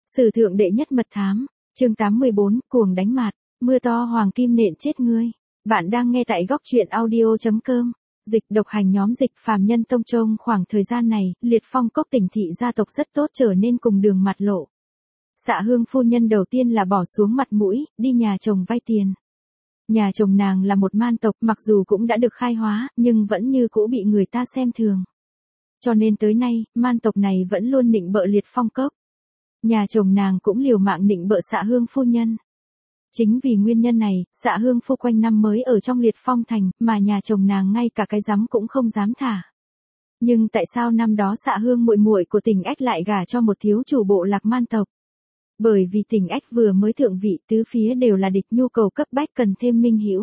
Sử thượng đệ nhất mật thám, chương 84, cuồng đánh mạt, mưa to hoàng kim nện chết ngươi. Bạn đang nghe tại góc truyện audio.com. Dịch độc hành nhóm dịch phàm nhân tông trông khoảng thời gian này, liệt phong cốc tỉnh thị gia tộc rất tốt trở nên cùng đường mặt lộ. Xạ Hương phu nhân đầu tiên là bỏ xuống mặt mũi, đi nhà chồng vay tiền. Nhà chồng nàng là một man tộc, mặc dù cũng đã được khai hóa, nhưng vẫn như cũ bị người ta xem thường. Cho nên tới nay, man tộc này vẫn luôn nịnh bợ liệt phong cốc. Nhà chồng nàng cũng liều mạng nịnh bợ Xạ Hương phu nhân. Chính vì nguyên nhân này, Xạ Hương phu quanh năm mới ở trong liệt phong thành, mà nhà chồng nàng ngay cả cái giám cũng không dám thả. Nhưng tại sao năm đó Xạ Hương muội muội của Tình Ách lại gả cho một thiếu chủ bộ lạc man tộc? Bởi vì Tình Ách vừa mới thượng vị, tứ phía đều là địch, nhu cầu cấp bách cần thêm minh hữu.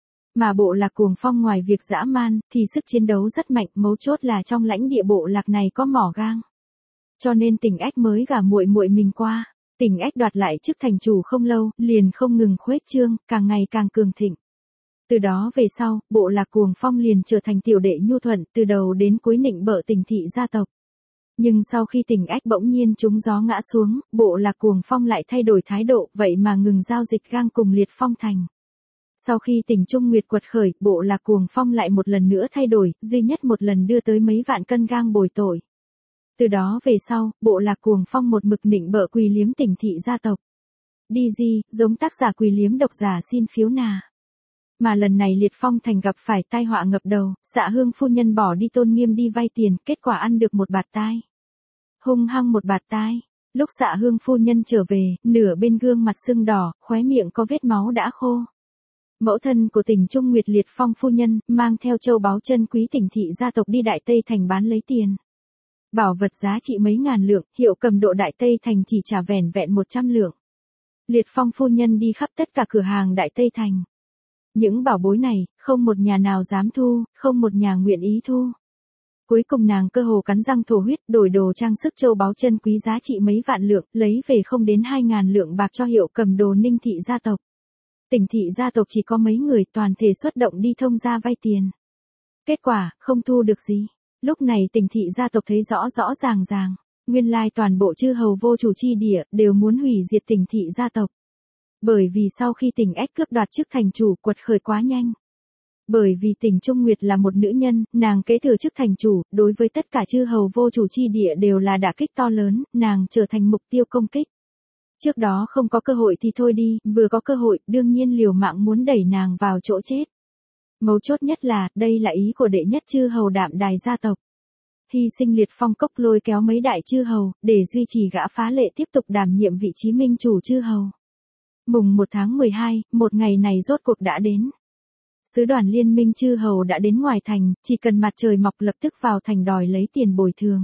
Mà bộ lạc Cuồng Phong ngoài việc dã man, thì sức chiến đấu rất mạnh, mấu chốt là trong lãnh địa bộ lạc này có mỏ gang. Cho nên Tình Ách mới gả muội muội mình qua. Tình Ách đoạt lại chức thành chủ không lâu, liền không ngừng khuếch trương, càng ngày càng cường thịnh. Từ đó về sau, bộ lạc Cuồng Phong liền trở thành tiểu đệ nhu thuận, từ đầu đến cuối nịnh bợ Tình thị gia tộc. Nhưng sau khi Tình Ách bỗng nhiên trúng gió ngã xuống, bộ lạc Cuồng Phong lại thay đổi thái độ, vậy mà ngừng giao dịch gang cùng liệt phong thành. Sau khi Tình Trung Nguyệt quật khởi, bộ lạc Cuồng Phong lại một lần nữa thay đổi, duy nhất một lần đưa tới mấy vạn cân gang bồi tội. Từ đó về sau, bộ lạc Cuồng Phong một mực nịnh bợ Quỳ Liếm Tình thị gia tộc. Đi gì, giống tác giả Quỳ Liếm độc giả xin phiếu nà. Mà lần này liệt phong thành gặp phải tai họa ngập đầu, Xạ Hương phu nhân bỏ đi tôn nghiêm đi vay tiền, kết quả ăn được một bạt tai. Hung hăng một bạt tai. Lúc Xạ Hương phu nhân trở về, nửa bên gương mặt sưng đỏ, khóe miệng có vết máu đã khô. Mẫu thân của Tình Trung Nguyệt liệt phong phu nhân, mang theo châu báu chân quý Tình thị gia tộc đi Đại Tây Thành bán lấy tiền. Bảo vật giá trị mấy ngàn lượng, hiệu cầm độ Đại Tây Thành chỉ trả vẻn vẹn 100 lượng. Liệt phong phu nhân đi khắp tất cả cửa hàng Đại Tây Thành. Những bảo bối này, không một nhà nào dám thu, không một nhà nguyện ý thu. Cuối cùng nàng cơ hồ cắn răng thổ huyết, đổi đồ trang sức châu báu chân quý giá trị mấy vạn lượng, lấy về không đến 2.000 lượng bạc cho hiệu cầm đồ Ninh thị gia tộc. Tình thị gia tộc chỉ có mấy người, toàn thể xuất động đi thông gia vay tiền. Kết quả, không thu được gì. Lúc này Tình thị gia tộc thấy rõ rõ ràng, nguyên lai toàn bộ chư hầu vô chủ chi địa, đều muốn hủy diệt Tình thị gia tộc. Bởi vì sau khi Tình Ách cướp đoạt chức thành chủ, quật khởi quá nhanh. Bởi vì Tình Trung Nguyệt là một nữ nhân, nàng kế thừa chức thành chủ, đối với tất cả chư hầu vô chủ chi địa đều là đả kích to lớn, nàng trở thành mục tiêu công kích. Trước đó không có cơ hội thì thôi đi, vừa có cơ hội, đương nhiên liều mạng muốn đẩy nàng vào chỗ chết. Mấu chốt nhất là, đây là ý của đệ nhất chư hầu Đạm Đài gia tộc. Hy sinh liệt phong cốc lôi kéo mấy đại chư hầu, để duy trì gã phá lệ tiếp tục đảm nhiệm vị trí minh chủ chư hầu. Mùng 1 tháng 12, một ngày này rốt cuộc đã đến. Sứ đoàn liên minh chư hầu đã đến ngoài thành, chỉ cần mặt trời mọc lập tức vào thành đòi lấy tiền bồi thường.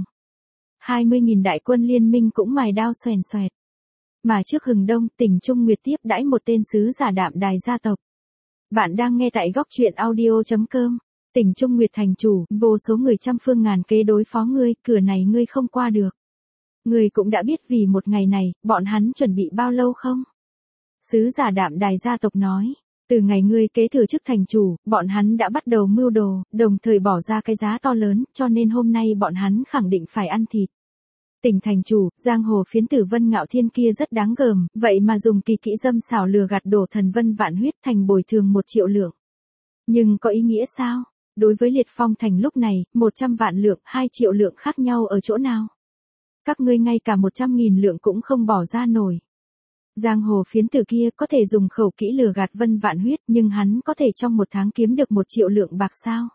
20.000 đại quân liên minh cũng mài đao xoèn xoẹt. Mà trước hừng đông, Tình Trung Nguyệt tiếp đãi một tên sứ giả Đạm Đài gia tộc. Bạn đang nghe tại góc truyện audio.com. Tình Trung Nguyệt thành chủ, vô số người trăm phương ngàn kế đối phó ngươi, cửa này ngươi không qua được. Ngươi cũng đã biết vì một ngày này, bọn hắn chuẩn bị bao lâu không? Sứ giả Đạm Đài gia tộc nói, từ ngày ngươi kế thừa chức thành chủ, bọn hắn đã bắt đầu mưu đồ, đồng thời bỏ ra cái giá to lớn, cho nên hôm nay bọn hắn khẳng định phải ăn thịt. Tình thành chủ, giang hồ phiến tử Vân Ngạo Thiên kia rất đáng gờm, vậy mà dùng kỳ kỹ dâm xảo lừa gạt đổ thần Vân Vạn Huyết thành bồi thường 1 triệu lượng. Nhưng có ý nghĩa sao? Đối với liệt phong thành lúc này, 100 vạn lượng, 2 triệu lượng khác nhau ở chỗ nào? Các ngươi ngay cả 100.000 lượng cũng không bỏ ra nổi. Giang hồ phiến tử kia có thể dùng khẩu kỹ lừa gạt Vân Vạn Huyết, nhưng hắn có thể trong một tháng kiếm được 1 triệu lượng bạc sao?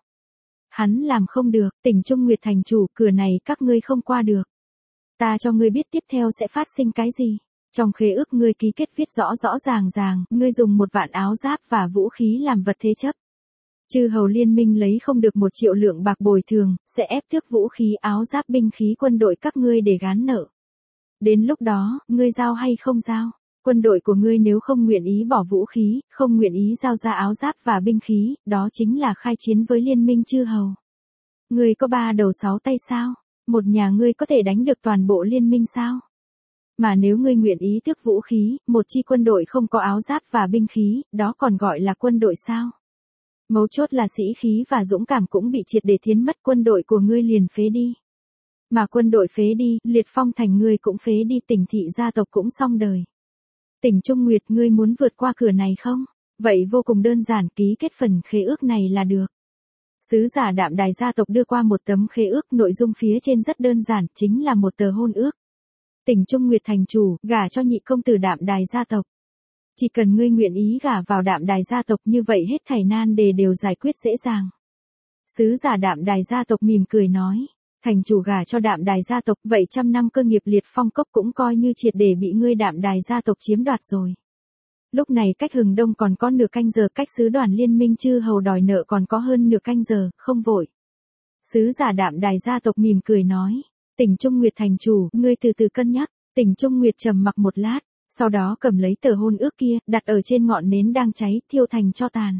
Hắn làm không được. Tình Trung Nguyệt thành chủ, cửa này các ngươi không qua được. Ta cho ngươi biết tiếp theo sẽ phát sinh cái gì. Trong khế ước ngươi ký kết viết rõ rõ ràng, ngươi dùng 1 vạn áo giáp và vũ khí làm vật thế chấp. Chư hầu liên minh lấy không được 1 triệu lượng bạc bồi thường, sẽ ép tước vũ khí áo giáp binh khí quân đội các ngươi để gán nợ. Đến lúc đó, ngươi giao hay không giao? Quân đội của ngươi nếu không nguyện ý bỏ vũ khí, không nguyện ý giao ra áo giáp và binh khí, đó chính là khai chiến với liên minh chư hầu. Ngươi có 3 đầu 6 tay sao? Một nhà ngươi có thể đánh được toàn bộ liên minh sao? Mà nếu ngươi nguyện ý tước vũ khí, một chi quân đội không có áo giáp và binh khí, đó còn gọi là quân đội sao? Mấu chốt là sĩ khí và dũng cảm cũng bị triệt để thiến mất, quân đội của ngươi liền phế đi. Mà quân đội phế đi, Liệt Phong thành ngươi cũng phế đi, Tỉnh thị gia tộc cũng xong đời. Tỉnh Trung Nguyệt, ngươi muốn vượt qua cửa này không? Vậy vô cùng đơn giản, ký kết phần khế ước này là được. Sứ giả Đạm Đài gia tộc đưa qua một tấm khế ước, nội dung phía trên rất đơn giản, chính là một tờ hôn ước. Tỉnh Trung Nguyệt thành chủ, gả cho nhị công tử Đạm Đài gia tộc. Chỉ cần ngươi nguyện ý gả vào Đạm Đài gia tộc, như vậy hết thảy nan đề đều giải quyết dễ dàng. Sứ giả Đạm Đài gia tộc mỉm cười nói, thành chủ gả cho Đạm Đài gia tộc, vậy trăm năm cơ nghiệp Liệt Phong cốc cũng coi như triệt để bị ngươi Đạm Đài gia tộc chiếm đoạt rồi. Lúc này cách hừng đông còn có nửa canh giờ, cách sứ đoàn liên minh chư hầu đòi nợ còn có hơn nửa canh giờ, không vội. Sứ giả Đạm Đài gia tộc mỉm cười nói, Tỉnh Trung Nguyệt thành chủ, ngươi từ từ cân nhắc. Tỉnh Trung Nguyệt trầm mặc một lát, sau đó cầm lấy tờ hôn ước kia, đặt ở trên ngọn nến đang cháy, thiêu thành tro tàn.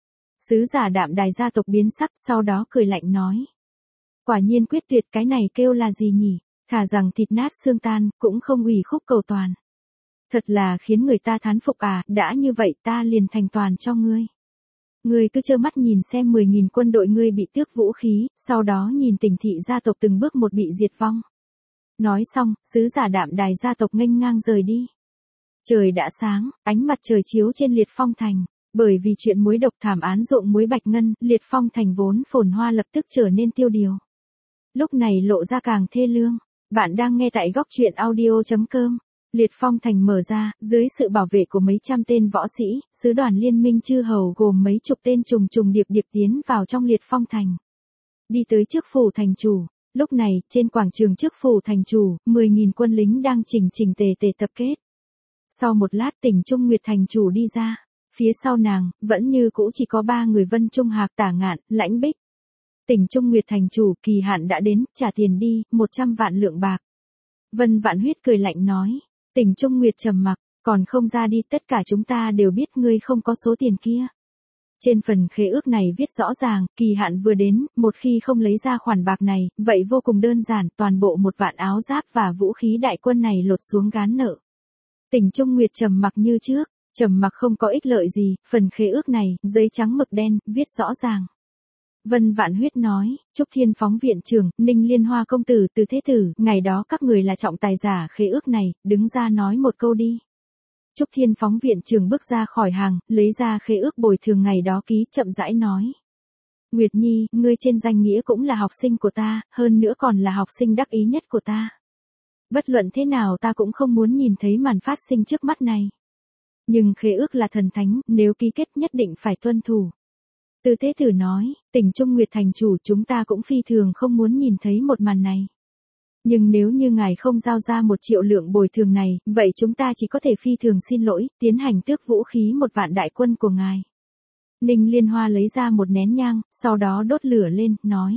Sứ giả Đạm Đài gia tộc biến sắc, sau đó cười lạnh nói, quả nhiên quyết tuyệt, cái này kêu là gì nhỉ? Thà rằng thịt nát xương tan, cũng không ủy khúc cầu toàn. Thật là khiến người ta thán phục à, đã như vậy ta liền thành toàn cho ngươi. Ngươi cứ trơ mắt nhìn xem 10.000 quân đội ngươi bị tước vũ khí, sau đó nhìn Tỉnh thị gia tộc từng bước một bị diệt vong. Nói xong, sứ giả Đạm Đài gia tộc nghênh ngang rời đi. Trời đã sáng, ánh mặt trời chiếu trên Liệt Phong thành. Bởi vì chuyện muối độc thảm án ruộng muối Bạch Ngân, Liệt Phong thành vốn phồn hoa lập tức trở nên tiêu điều. Lúc này lộ ra càng thê lương. Bạn đang nghe tại góc truyện audio.com. Liệt Phong thành mở ra, dưới sự bảo vệ của mấy trăm tên võ sĩ, sứ đoàn liên minh chư hầu gồm mấy chục tên trùng trùng điệp điệp tiến vào trong Liệt Phong thành. Đi tới trước phủ thành chủ. Lúc này, trên quảng trường trước phủ thành chủ, 10.000 quân lính đang chỉnh tề tập kết. Sau một lát, Tỉnh Trung Nguyệt thành chủ đi ra. Phía sau nàng, vẫn như cũ chỉ có 3 người: Vân Trung Hạc, Tả Ngạn, Lãnh Bích. Tỉnh Trung Nguyệt thành chủ, kỳ hạn đã đến, trả tiền đi, 100 vạn lượng bạc. Vân Vạn Huyết cười lạnh nói. Tỉnh Trung Nguyệt trầm mặc, còn không ra đi, tất cả chúng ta đều biết ngươi không có số tiền kia. Trên phần khế ước này viết rõ ràng, kỳ hạn vừa đến, một khi không lấy ra khoản bạc này, vậy vô cùng đơn giản, toàn bộ 1 vạn áo giáp và vũ khí đại quân này lột xuống gán nợ. Tỉnh Trung Nguyệt trầm mặc như trước, trầm mặc không có ích lợi gì, phần khế ước này, giấy trắng mực đen, viết rõ ràng. Vân Vạn Huyết nói, Trúc Thiên Phóng viện trưởng, Ninh Liên Hoa công tử, Từ Thế tử, ngày đó các người là trọng tài giả khế ước này, đứng ra nói một câu đi. Trúc Thiên Phóng viện trưởng bước ra khỏi hàng, lấy ra khế ước bồi thường ngày đó ký, chậm rãi nói. Nguyệt Nhi, ngươi trên danh nghĩa cũng là học sinh của ta, hơn nữa còn là học sinh đắc ý nhất của ta. Bất luận thế nào ta cũng không muốn nhìn thấy màn phát sinh trước mắt này. Nhưng khế ước là thần thánh, nếu ký kết nhất định phải tuân thủ. Từ Thế tử nói, Tỉnh Trung Nguyệt thành chủ, chúng ta cũng phi thường không muốn nhìn thấy một màn này. Nhưng nếu như ngài không giao ra 1 triệu lượng bồi thường này, vậy chúng ta chỉ có thể phi thường xin lỗi, tiến hành tước vũ khí 1 vạn đại quân của ngài. Ninh Liên Hoa lấy ra một nén nhang, sau đó đốt lửa lên, nói.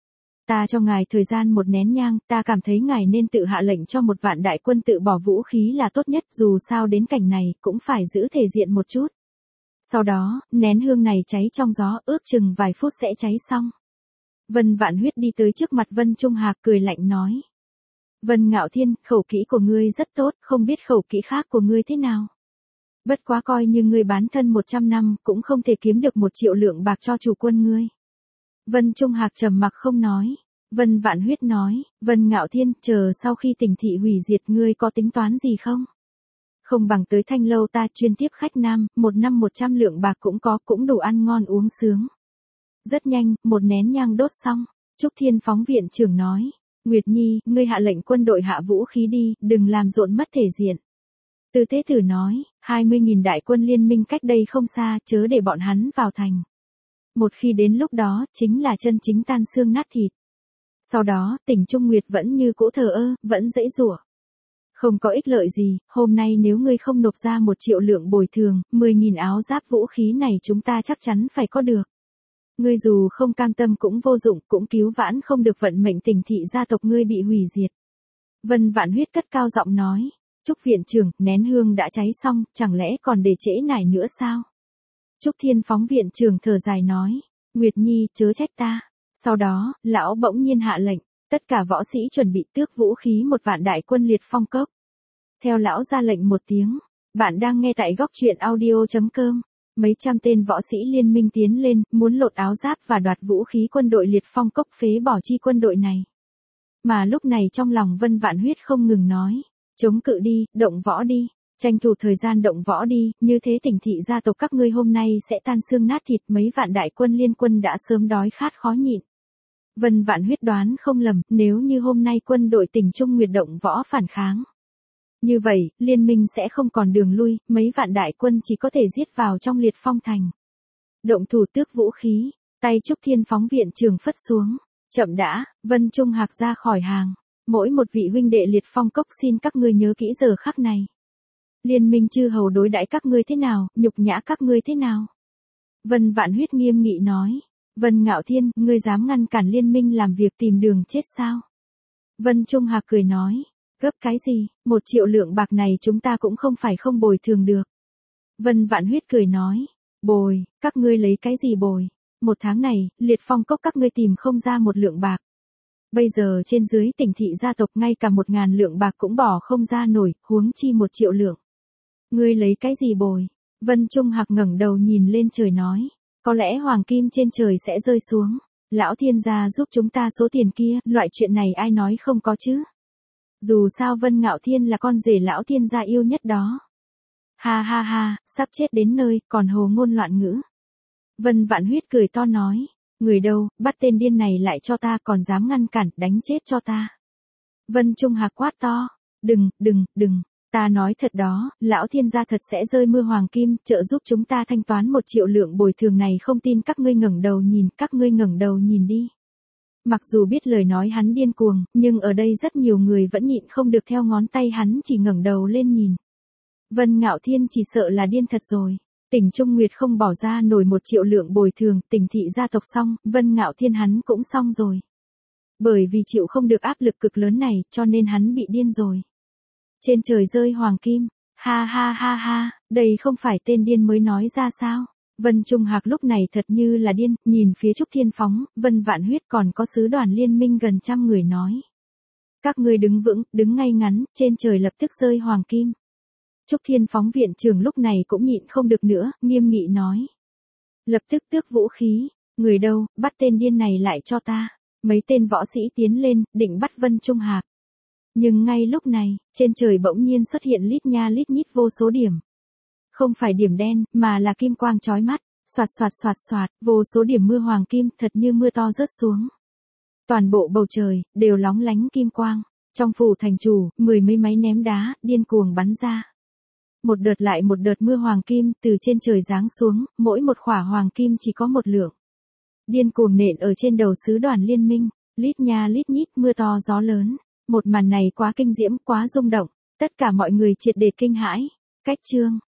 Ta cho ngài thời gian 1 nén nhang, ta cảm thấy ngài nên tự hạ lệnh cho 1 vạn đại quân tự bỏ vũ khí là tốt nhất, dù sao đến cảnh này, cũng phải giữ thể diện một chút. Sau đó, nén hương này cháy trong gió, ước chừng vài phút sẽ cháy xong. Vân Vạn Huyết đi tới trước mặt Vân Trung Hạc, cười lạnh nói. Vân Ngạo Thiên, khẩu kỹ của ngươi rất tốt, không biết khẩu kỹ khác của ngươi thế nào. Bất quá coi như ngươi bán thân 100 năm, cũng không thể kiếm được 1 triệu lượng bạc cho chủ quân ngươi. Vân Trung Hạc trầm mặc không nói. Vân Vạn Huyết nói, Vân Ngạo Thiên, chờ sau khi Tỉnh thị hủy diệt ngươi có tính toán gì không? Không bằng tới Thanh lâu ta chuyên tiếp khách nam, 1 năm 100 lượng bạc cũng có, cũng đủ ăn ngon uống sướng. Rất nhanh, 1 nén nhang đốt xong, Trúc Thiên Phóng viện trưởng nói, Nguyệt Nhi, ngươi hạ lệnh quân đội hạ vũ khí đi, đừng làm rộn mất thể diện. Từ Thế tử nói, 20.000 đại quân liên minh cách đây không xa, chớ để bọn hắn vào thành. Một khi đến lúc đó, chính là chân chính tan xương nát thịt. Sau đó, Tỉnh Trung Nguyệt vẫn như cũ thờ ơ, vẫn dãy giụa. Không có ích lợi gì, hôm nay nếu ngươi không nộp ra 1 triệu lượng bồi thường, 10.000 áo giáp vũ khí này chúng ta chắc chắn phải có được. Ngươi dù không cam tâm cũng vô dụng, cũng cứu vãn không được vận mệnh Tỉnh thị gia tộc ngươi bị hủy diệt. Vân Vạn Huyết cất cao giọng nói, Trúc viện trưởng, nén hương đã cháy xong, chẳng lẽ còn để trễ nải nữa sao? Trúc Thiên Phóng viện trưởng thở dài nói, Nguyệt Nhi, chớ trách ta. Sau đó, lão bỗng nhiên hạ lệnh, tất cả võ sĩ chuẩn bị tước vũ khí 1 vạn đại quân Liệt Phong cốc. Theo lão ra lệnh một tiếng, bạn đang nghe tại góc truyện audio.com. Mấy trăm tên võ sĩ liên minh tiến lên, muốn lột áo giáp và đoạt vũ khí quân đội Liệt Phong cốc, phế bỏ chi quân đội này. Mà lúc này trong lòng Vân Vạn Huyết không ngừng nói, chống cự đi, động võ đi, tranh thủ thời gian động võ đi, như thế Tỉnh thị gia tộc các ngươi hôm nay sẽ tan xương nát thịt, mấy vạn đại quân liên quân đã sớm đói khát khó nhịn. Vân Vạn Huyết đoán không lầm, nếu như hôm nay quân đội Tỉnh Trung Nguyệt động võ phản kháng. Như vậy, liên minh sẽ không còn đường lui, mấy vạn đại quân chỉ có thể giết vào trong Liệt Phong thành. Động thủ tước vũ khí, tay Trúc Thiên phóng viện trường phất xuống. Chậm đã, Vân Trung Hạc ra khỏi hàng. Mỗi một vị huynh đệ Liệt Phong cốc xin các ngươi nhớ kỹ giờ khắc này. Liên minh chư hầu đối đãi các ngươi thế nào, nhục nhã các ngươi thế nào? Vân Vạn Huyết nghiêm nghị nói. Vân Ngạo Thiên, ngươi dám ngăn cản liên minh làm việc tìm đường chết sao? Vân Trung Hạc cười nói. Gấp cái gì, 1 triệu lượng bạc này chúng ta cũng không phải không bồi thường được. Vân Vạn Huyết cười nói. Bồi, các ngươi lấy cái gì bồi? 1 tháng này, Liệt Phong cốc các ngươi tìm không ra 1 lượng bạc. Bây giờ trên dưới Tỉnh thị gia tộc ngay cả 1.000 lượng bạc cũng bỏ không ra nổi, huống chi 1 triệu lượng. Ngươi lấy cái gì bồi? Vân Trung Hạc ngẩng đầu nhìn lên trời nói. Có lẽ hoàng kim trên trời sẽ rơi xuống. Lão thiên gia giúp chúng ta số tiền kia, loại chuyện này ai nói không có chứ? Dù sao Vân Ngạo Thiên là con rể lão thiên gia yêu nhất đó. Ha ha ha, sắp chết đến nơi, còn hồ ngôn loạn ngữ. Vân Vạn Huyết cười to nói. Người đâu, bắt tên điên này lại cho ta, còn dám ngăn cản, đánh chết cho ta. Vân Trung Hạc quát to. Đừng, ta nói thật đó, lão thiên gia thật sẽ rơi mưa hoàng kim, trợ giúp chúng ta thanh toán 1 triệu lượng bồi thường này, không tin các ngươi ngẩng đầu nhìn đi. Mặc dù biết lời nói hắn điên cuồng, nhưng ở đây rất nhiều người vẫn nhịn không được theo ngón tay hắn chỉ ngẩng đầu lên nhìn. Vân Ngạo Thiên chỉ sợ là điên thật rồi. Tỉnh Trung Nguyệt không bỏ ra nổi 1 triệu lượng bồi thường, Tỉnh thị gia tộc xong, Vân Ngạo Thiên hắn cũng xong rồi. Bởi vì chịu không được áp lực cực lớn này, cho nên hắn bị điên rồi. Trên trời rơi hoàng kim, ha ha ha ha, đây không phải tên điên mới nói ra sao? Vân Trung Hạc lúc này thật như là điên, nhìn phía Trúc Thiên Phóng, Vân Vạn Huyết còn có sứ đoàn liên minh gần 100 người nói. Các ngươi đứng vững, đứng ngay ngắn, trên trời lập tức rơi hoàng kim. Trúc Thiên Phóng viện trưởng lúc này cũng nhịn không được nữa, nghiêm nghị nói. Lập tức tước vũ khí, người đâu, bắt tên điên này lại cho ta. Mấy tên võ sĩ tiến lên, định bắt Vân Trung Hạc. Nhưng ngay lúc này, trên trời bỗng nhiên xuất hiện lít nha lít nhít vô số điểm. Không phải điểm đen, mà là kim quang chói mắt, xoạt, vô số điểm mưa hoàng kim, thật như mưa to rớt xuống. Toàn bộ bầu trời, đều lóng lánh kim quang. Trong phủ thành chủ, 10 mấy máy ném đá, điên cuồng bắn ra. Một đợt lại một đợt mưa hoàng kim, từ trên trời giáng xuống, mỗi một khỏa hoàng kim chỉ có 1 lượng. Điên cuồng nện ở trên đầu sứ đoàn liên minh, lít nha lít nhít mưa to gió lớn. Một màn này quá kinh diễm, quá rung động, tất cả mọi người triệt để kinh hãi. Cách chương